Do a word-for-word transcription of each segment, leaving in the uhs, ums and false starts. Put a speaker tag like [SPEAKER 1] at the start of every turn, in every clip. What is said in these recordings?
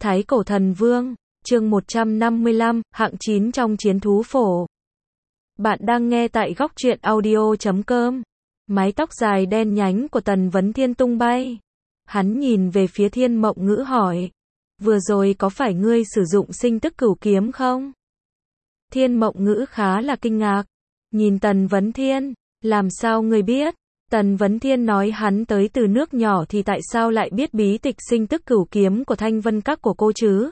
[SPEAKER 1] Thái cổ thần vương, chương một trăm năm mươi lăm, hạng chín trong chiến thú phổ. Bạn đang nghe tại góc truyện audio chấm com. Mái tóc dài đen nhánh của Tần Vấn Thiên tung bay. Hắn nhìn về phía Thiên Mộng Ngữ hỏi. Vừa rồi có phải ngươi sử dụng sinh tức cửu kiếm không? Thiên Mộng Ngữ khá là kinh ngạc. Nhìn Tần Vấn Thiên, làm sao ngươi biết? Tần Vấn Thiên nói hắn tới từ nước nhỏ thì tại sao lại biết bí tịch sinh tức cửu kiếm của Thanh Vân Các của cô chứ?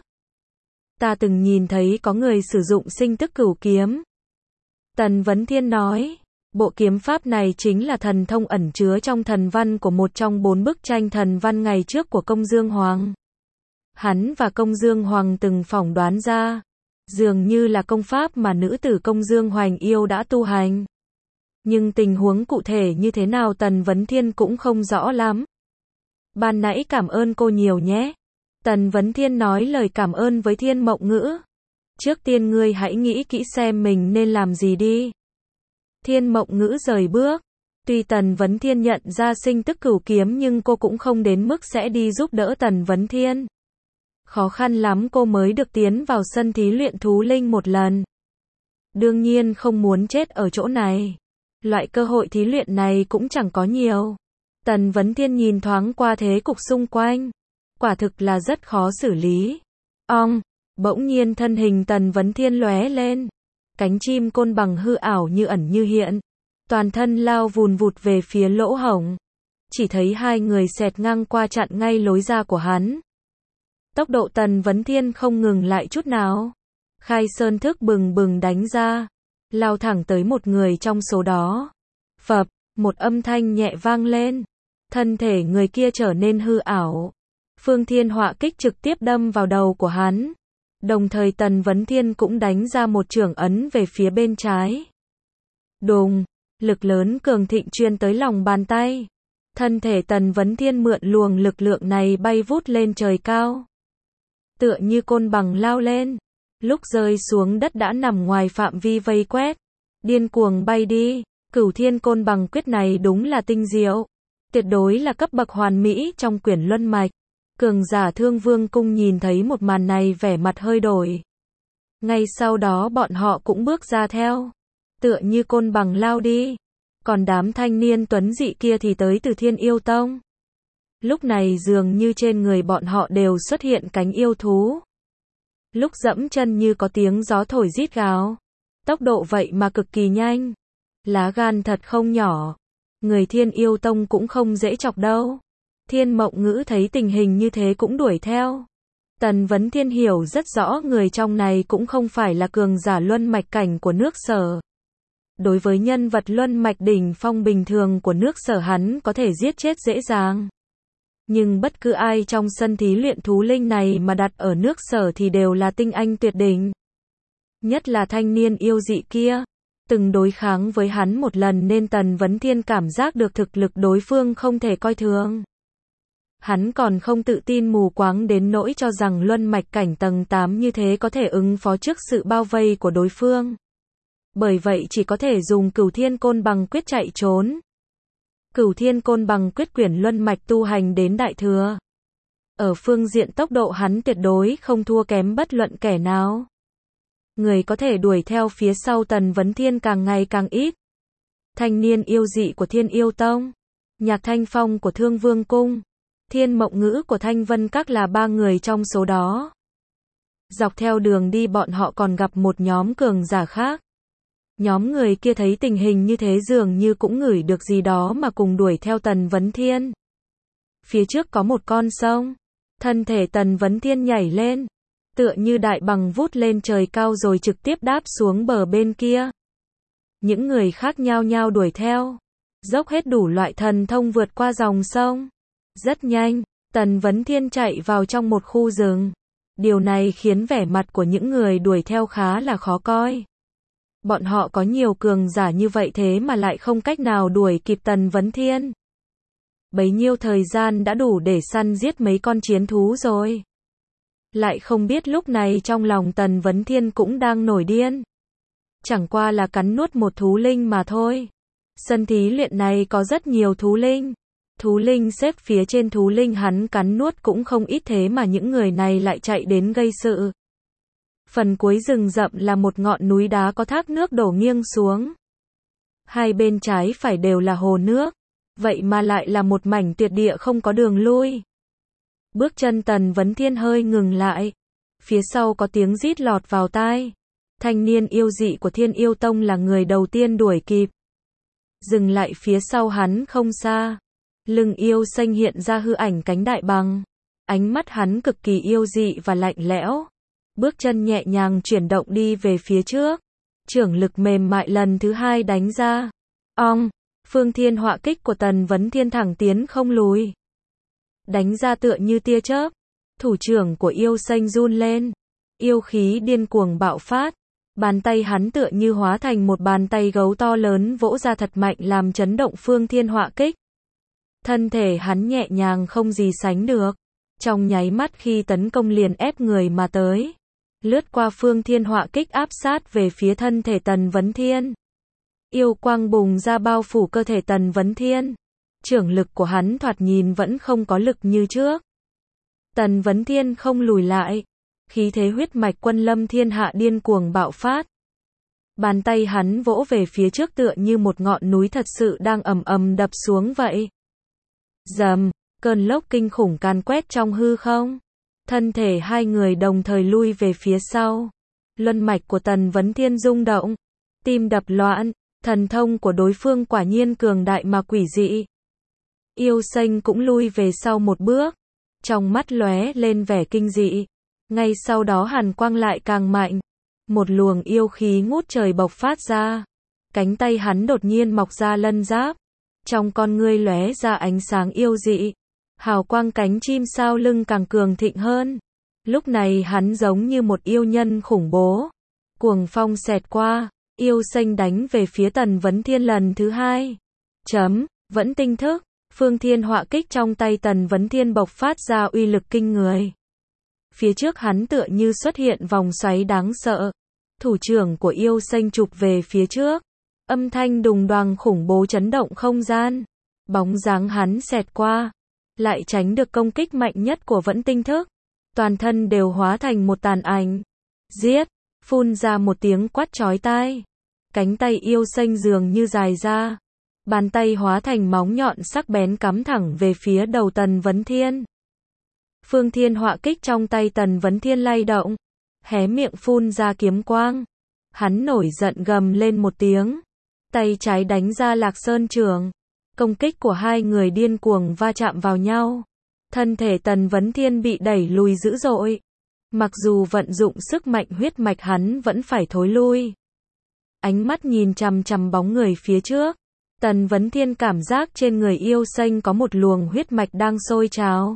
[SPEAKER 1] Ta từng nhìn thấy có người sử dụng sinh tức cửu kiếm. Tần Vấn Thiên nói, bộ kiếm pháp này chính là thần thông ẩn chứa trong thần văn của một trong bốn bức tranh thần văn ngày trước của Công Dương Hoàng. Hắn và Công Dương Hoàng từng phỏng đoán ra, dường như là công pháp mà nữ tử Công Dương Hoành yêu đã tu hành. Nhưng tình huống cụ thể như thế nào Tần Vấn Thiên cũng không rõ lắm. Ban nãy cảm ơn cô nhiều nhé. Tần Vấn Thiên nói lời cảm ơn với Thiên Mộng Ngữ. Trước tiên ngươi hãy nghĩ kỹ xem mình nên làm gì đi. Thiên Mộng Ngữ rời bước. Tuy Tần Vấn Thiên nhận ra sinh tức cửu kiếm nhưng cô cũng không đến mức sẽ đi giúp đỡ Tần Vấn Thiên. Khó khăn lắm cô mới được tiến vào sân thí luyện thú linh một lần. Đương nhiên không muốn chết ở chỗ này. Loại cơ hội thí luyện này cũng chẳng có nhiều. Tần Vấn Thiên nhìn thoáng qua thế cục xung quanh. Quả thực là rất khó xử lý. Ong, bỗng nhiên thân hình Tần Vấn Thiên lóe lên. Cánh chim côn bằng hư ảo như ẩn như hiện. Toàn thân lao vùn vụt về phía lỗ hổng. Chỉ thấy hai người xẹt ngang qua chặn ngay lối ra của hắn. Tốc độ Tần Vấn Thiên không ngừng lại chút nào. Khai sơn thức bừng bừng đánh ra. Lao thẳng tới một người trong số đó. Phập, một âm thanh nhẹ vang lên. Thân thể người kia trở nên hư ảo. Phương Thiên họa kích trực tiếp đâm vào đầu của hắn. Đồng thời Tần Vấn Thiên cũng đánh ra một chưởng ấn về phía bên trái. Đùng, lực lớn cường thịnh truyền tới lòng bàn tay. Thân thể Tần Vấn Thiên mượn luồng lực lượng này bay vút lên trời cao. Tựa như côn bằng lao lên. Lúc rơi xuống đất đã nằm ngoài phạm vi vây quét. Điên cuồng bay đi. Cửu Thiên Côn Bằng Quyết này đúng là tinh diệu. Tuyệt đối là cấp bậc hoàn mỹ trong quyển luân mạch. Cường giả Thương Vương Cung nhìn thấy một màn này vẻ mặt hơi đổi. Ngay sau đó bọn họ cũng bước ra theo. Tựa như côn bằng lao đi. Còn đám thanh niên tuấn dị kia thì tới từ Thiên Yêu Tông. Lúc này dường như trên người bọn họ đều xuất hiện cánh yêu thú. Lúc dẫm chân như có tiếng gió thổi rít gào. Tốc độ vậy mà cực kỳ nhanh. Lá gan thật không nhỏ. Người Thiên Yêu Tông cũng không dễ chọc đâu. Thiên Mộng Ngữ thấy tình hình như thế cũng đuổi theo. Tần Vấn Thiên hiểu rất rõ người trong này cũng không phải là cường giả luân mạch cảnh của nước Sở. Đối với nhân vật luân mạch đỉnh phong bình thường của nước Sở hắn có thể giết chết dễ dàng. Nhưng bất cứ ai trong sân thí luyện thú linh này mà đặt ở nước Sở thì đều là tinh anh tuyệt đỉnh. Nhất là thanh niên yêu dị kia. Từng đối kháng với hắn một lần nên Tần Vấn Thiên cảm giác được thực lực đối phương không thể coi thường. Hắn còn không tự tin mù quáng đến nỗi cho rằng luân mạch cảnh tầng tám như thế có thể ứng phó trước sự bao vây của đối phương. Bởi vậy chỉ có thể dùng Cửu Thiên Côn Bằng Quyết chạy trốn. Cửu Thiên Côn Bằng Quyết quyển luân mạch tu hành đến đại thừa. Ở phương diện tốc độ hắn tuyệt đối không thua kém bất luận kẻ nào. Người có thể đuổi theo phía sau Tần Vấn Thiên càng ngày càng ít. Thanh niên yêu dị của Thiên Yêu Tông, Nhạc Thanh Phong của Thương Vương Cung, Thiên Mộng Ngữ của Thanh Vân Các là ba người trong số đó. Dọc theo đường đi bọn họ còn gặp một nhóm cường giả khác. Nhóm người kia thấy tình hình như thế dường như cũng ngửi được gì đó mà cùng đuổi theo Tần Vấn Thiên. Phía trước có một con sông. Thân thể Tần Vấn Thiên nhảy lên. Tựa như đại bằng vút lên trời cao rồi trực tiếp đáp xuống bờ bên kia. Những người khác nhao nhao đuổi theo. Dốc hết đủ loại thần thông vượt qua dòng sông. Rất nhanh, Tần Vấn Thiên chạy vào trong một khu rừng. Điều này khiến vẻ mặt của những người đuổi theo khá là khó coi. Bọn họ có nhiều cường giả như vậy thế mà lại không cách nào đuổi kịp Tần Vấn Thiên. Bấy nhiêu thời gian đã đủ để săn giết mấy con chiến thú rồi. Lại không biết lúc này trong lòng Tần Vấn Thiên cũng đang nổi điên. Chẳng qua là cắn nuốt một thú linh mà thôi. Sân thí luyện này có rất nhiều thú linh. Thú linh xếp phía trên thú linh hắn cắn nuốt cũng không ít, thế mà những người này lại chạy đến gây sự. Phần cuối rừng rậm là một ngọn núi đá có thác nước đổ nghiêng xuống. Hai bên trái phải đều là hồ nước, vậy mà lại là một mảnh tuyệt địa không có đường lui. Bước chân Tần Vấn Thiên hơi ngừng lại, phía sau có tiếng rít lọt vào tai. Thanh niên yêu dị của Thiên Yêu Tông là người đầu tiên đuổi kịp. Dừng lại phía sau hắn không xa, lưng yêu xanh hiện ra hư ảnh cánh đại bàng. Ánh mắt hắn cực kỳ yêu dị và lạnh lẽo. Bước chân nhẹ nhàng chuyển động đi về phía trước. Trưởng lực mềm mại lần thứ hai đánh ra. Ong, phương thiên họa kích của Tần Vấn Thiên thẳng tiến không lùi. Đánh ra tựa như tia chớp. Thủ trưởng của yêu xanh run lên. Yêu khí điên cuồng bạo phát. Bàn tay hắn tựa như hóa thành một bàn tay gấu to lớn vỗ ra thật mạnh làm chấn động phương thiên họa kích. Thân thể hắn nhẹ nhàng không gì sánh được. Trong nháy mắt khi tấn công liền ép người mà tới. Lướt qua phương thiên họa kích áp sát về phía thân thể Tần Vấn Thiên. Yêu quang bùng ra bao phủ cơ thể Tần Vấn Thiên. Trưởng lực của hắn thoạt nhìn vẫn không có lực như trước. Tần Vấn Thiên không lùi lại. Khí thế huyết mạch quân lâm thiên hạ điên cuồng bạo phát. Bàn tay hắn vỗ về phía trước tựa như một ngọn núi thật sự đang ầm ầm đập xuống vậy. Rầm, cơn lốc kinh khủng càn quét trong hư không. Thân thể hai người đồng thời lui về phía sau. Luân mạch của Tần Vấn Thiên rung động. Tim đập loạn. Thần thông của đối phương quả nhiên cường đại mà quỷ dị. Yêu xanh cũng lui về sau một bước. Trong mắt lóe lên vẻ kinh dị. Ngay sau đó hàn quang lại càng mạnh. Một luồng yêu khí ngút trời bộc phát ra. Cánh tay hắn đột nhiên mọc ra lân giáp. Trong con ngươi lóe ra ánh sáng yêu dị. Hào quang cánh chim sau lưng càng cường thịnh hơn. Lúc này hắn giống như một yêu nhân khủng bố. Cuồng phong xẹt qua, yêu xanh đánh về phía Tần Vấn Thiên lần thứ hai. Chấm, vẫn tinh thức, phương thiên họa kích trong tay Tần Vấn Thiên bộc phát ra uy lực kinh người. Phía trước hắn tựa như xuất hiện vòng xoáy đáng sợ. Thủ trưởng của yêu xanh chụp về phía trước. Âm thanh đùng đoàng khủng bố chấn động không gian. Bóng dáng hắn xẹt qua. Lại tránh được công kích mạnh nhất của vẫn tinh thức. Toàn thân đều hóa thành một tàn ảnh. Giết, phun ra một tiếng quát chói tai. Cánh tay yêu xanh dường như dài ra. Bàn tay hóa thành móng nhọn sắc bén cắm thẳng về phía đầu Tần Vấn Thiên. Phương thiên họa kích trong tay Tần Vấn Thiên lay động. Hé miệng phun ra kiếm quang. Hắn nổi giận gầm lên một tiếng. Tay trái đánh ra Lạc Sơn Trường. Công kích của hai người điên cuồng va chạm vào nhau. Thân thể Tần Vấn Thiên bị đẩy lùi dữ dội. Mặc dù vận dụng sức mạnh huyết mạch hắn vẫn phải thối lui. Ánh mắt nhìn chằm chằm bóng người phía trước. Tần Vấn Thiên cảm giác trên người yêu xanh có một luồng huyết mạch đang sôi trào.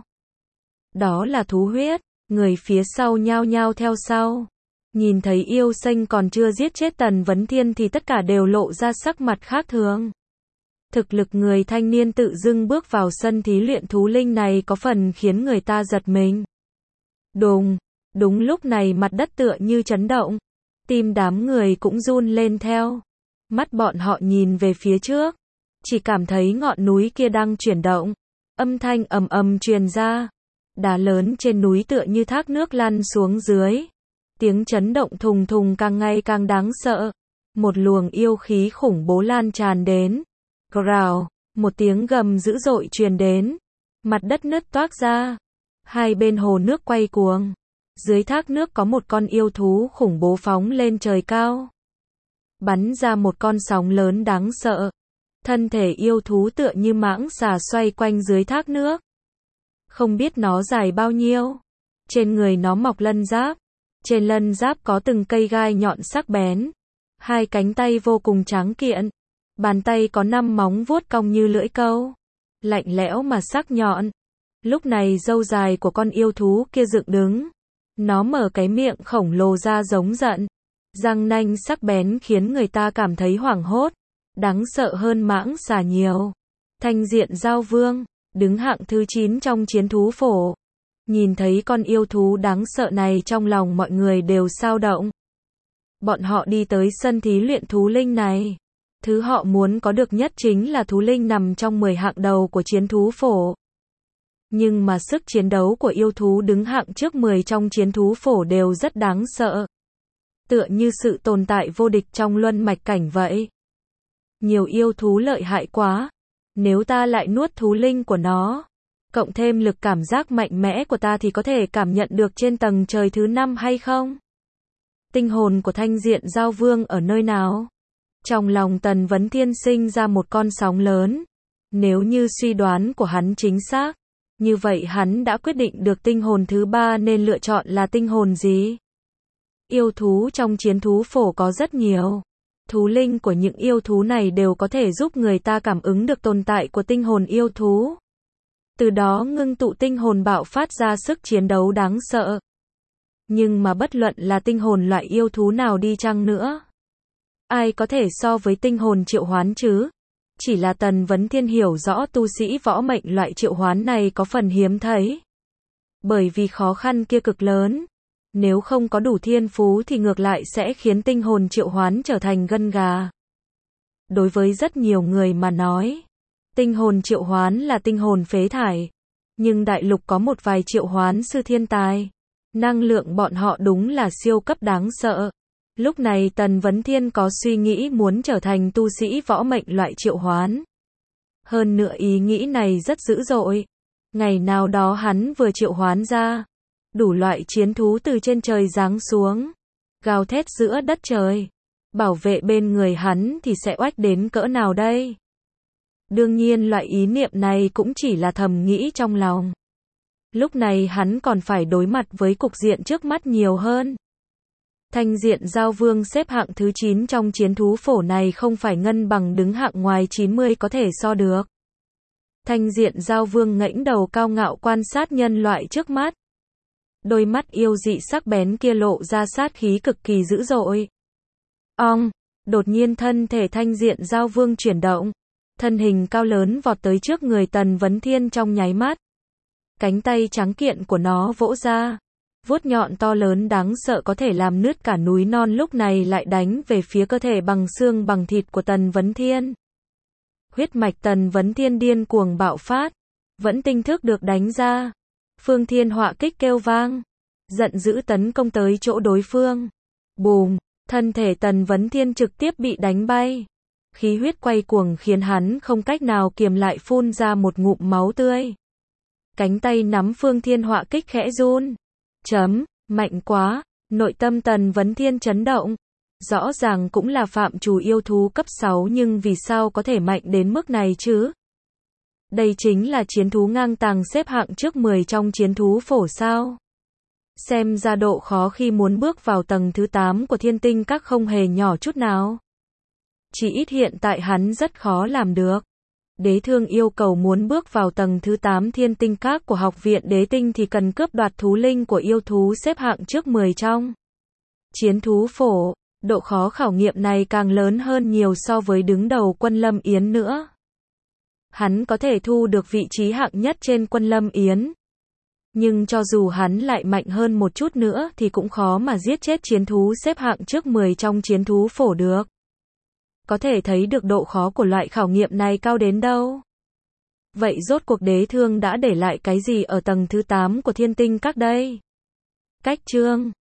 [SPEAKER 1] Đó là thú huyết. Người phía sau nhao nhao theo sau. Nhìn thấy yêu xanh còn chưa giết chết Tần Vấn Thiên thì tất cả đều lộ ra sắc mặt khác thường. Thực lực người thanh niên tự dưng bước vào sân thí luyện thú linh này có phần khiến người ta giật mình. Đùng, đúng lúc này mặt đất tựa như chấn động. Tim đám người cũng run lên theo. Mắt bọn họ nhìn về phía trước. Chỉ cảm thấy ngọn núi kia đang chuyển động. Âm thanh ầm ầm truyền ra. Đá lớn trên núi tựa như thác nước lăn xuống dưới. Tiếng chấn động thùng thùng càng ngày càng đáng sợ. Một luồng yêu khí khủng bố lan tràn đến. Growl, một tiếng gầm dữ dội truyền đến. Mặt đất nứt toác ra. Hai bên hồ nước quay cuồng. Dưới thác nước có một con yêu thú khủng bố phóng lên trời cao. Bắn ra một con sóng lớn đáng sợ. Thân thể yêu thú tựa như mãng xà xoay quanh dưới thác nước. Không biết nó dài bao nhiêu. Trên người nó mọc lân giáp. Trên lân giáp có từng cây gai nhọn sắc bén. Hai cánh tay vô cùng tráng kiện. Bàn tay có năm móng vuốt cong như lưỡi câu. Lạnh lẽo mà sắc nhọn. Lúc này râu dài của con yêu thú kia dựng đứng. Nó mở cái miệng khổng lồ ra giống giận. Răng nanh sắc bén khiến người ta cảm thấy hoảng hốt. Đáng sợ hơn mãng xà nhiều. Thanh diện giao vương, đứng hạng thứ chín trong chiến thú phổ. Nhìn thấy con yêu thú đáng sợ này trong lòng mọi người đều xao động. Bọn họ đi tới sân thí luyện thú linh này. Thứ họ muốn có được nhất chính là thú linh nằm trong mười hạng đầu của chiến thú phổ. Nhưng mà sức chiến đấu của yêu thú đứng hạng trước mười trong chiến thú phổ đều rất đáng sợ. Tựa như sự tồn tại vô địch trong luân mạch cảnh vậy. Nhiều yêu thú lợi hại quá. Nếu ta lại nuốt thú linh của nó, cộng thêm lực cảm giác mạnh mẽ của ta thì có thể cảm nhận được trên tầng trời thứ năm hay không? Tinh hồn của Thanh Diện Giao Vương ở nơi nào? Trong lòng Tần Vấn Thiên sinh ra một con sóng lớn. Nếu như suy đoán của hắn chính xác, như vậy hắn đã quyết định được tinh hồn thứ ba nên lựa chọn là tinh hồn gì? Yêu thú trong chiến thú phổ có rất nhiều. Thú linh của những yêu thú này đều có thể giúp người ta cảm ứng được tồn tại của tinh hồn yêu thú. Từ đó ngưng tụ tinh hồn bạo phát ra sức chiến đấu đáng sợ. Nhưng mà bất luận là tinh hồn loại yêu thú nào đi chăng nữa, ai có thể so với tinh hồn triệu hoán chứ? Chỉ là Tần Vấn Thiên hiểu rõ tu sĩ võ mệnh loại triệu hoán này có phần hiếm thấy. Bởi vì khó khăn kia cực lớn. Nếu không có đủ thiên phú thì ngược lại sẽ khiến tinh hồn triệu hoán trở thành gân gà. Đối với rất nhiều người mà nói, tinh hồn triệu hoán là tinh hồn phế thải. Nhưng đại lục có một vài triệu hoán sư thiên tài. Năng lượng bọn họ đúng là siêu cấp đáng sợ. Lúc này Tần Vấn Thiên có suy nghĩ muốn trở thành tu sĩ võ mệnh loại triệu hoán. Hơn nữa ý nghĩ này rất dữ dội. Ngày nào đó hắn vừa triệu hoán ra, đủ loại chiến thú từ trên trời giáng xuống, gào thét giữa đất trời. Bảo vệ bên người hắn thì sẽ oách đến cỡ nào đây? Đương nhiên loại ý niệm này cũng chỉ là thầm nghĩ trong lòng. Lúc này hắn còn phải đối mặt với cục diện trước mắt nhiều hơn. Thanh Diện Giao Vương xếp hạng thứ chín trong chiến thú phổ này không phải ngân bằng đứng hạng ngoài chín mươi có thể so được. Thanh Diện Giao Vương ngẩng đầu cao ngạo quan sát nhân loại trước mắt. Đôi mắt yêu dị sắc bén kia lộ ra sát khí cực kỳ dữ dội. Ong, đột nhiên thân thể Thanh Diện Giao Vương chuyển động. Thân hình cao lớn vọt tới trước người Tần Vấn Thiên trong nháy mắt. Cánh tay trắng kiện của nó vỗ ra. Vuốt nhọn to lớn đáng sợ có thể làm nứt cả núi non lúc này lại đánh về phía cơ thể bằng xương bằng thịt của Tần Vấn Thiên. Huyết mạch Tần Vấn Thiên điên cuồng bạo phát. Vẫn tinh thức được đánh ra. Phương Thiên Họa Kích kêu vang. Giận dữ tấn công tới chỗ đối phương. Bùm, thân thể Tần Vấn Thiên trực tiếp bị đánh bay. Khí huyết quay cuồng khiến hắn không cách nào kiềm lại phun ra một ngụm máu tươi. Cánh tay nắm Phương Thiên Họa Kích khẽ run. Chấm, mạnh quá, nội tâm Tần Vấn Thiên chấn động. Rõ ràng cũng là phạm trù yêu thú cấp sáu nhưng vì sao có thể mạnh đến mức này chứ? Đây chính là chiến thú ngang tàng xếp hạng trước mười trong chiến thú phổ sao? Xem ra độ khó khi muốn bước vào tầng thứ tám của Thiên Tinh Các không hề nhỏ chút nào. Chỉ ít hiện tại hắn rất khó làm được. Đế Thương yêu cầu muốn bước vào tầng thứ tám Thiên Tinh Các của Học viện Đế Tinh thì cần cướp đoạt thú linh của yêu thú xếp hạng trước mười trong chiến thú phổ. Độ khó khảo nghiệm này càng lớn hơn nhiều so với đứng đầu Quân Lâm Yến nữa. Hắn có thể thu được vị trí hạng nhất trên Quân Lâm Yến. Nhưng cho dù hắn lại mạnh hơn một chút nữa thì cũng khó mà giết chết chiến thú xếp hạng trước mười trong chiến thú phổ được. Có thể thấy được độ khó của loại khảo nghiệm này cao đến đâu. Vậy rốt cuộc Đế Thương đã để lại cái gì ở tầng thứ tám của Thiên Tinh Các đây? Cách chương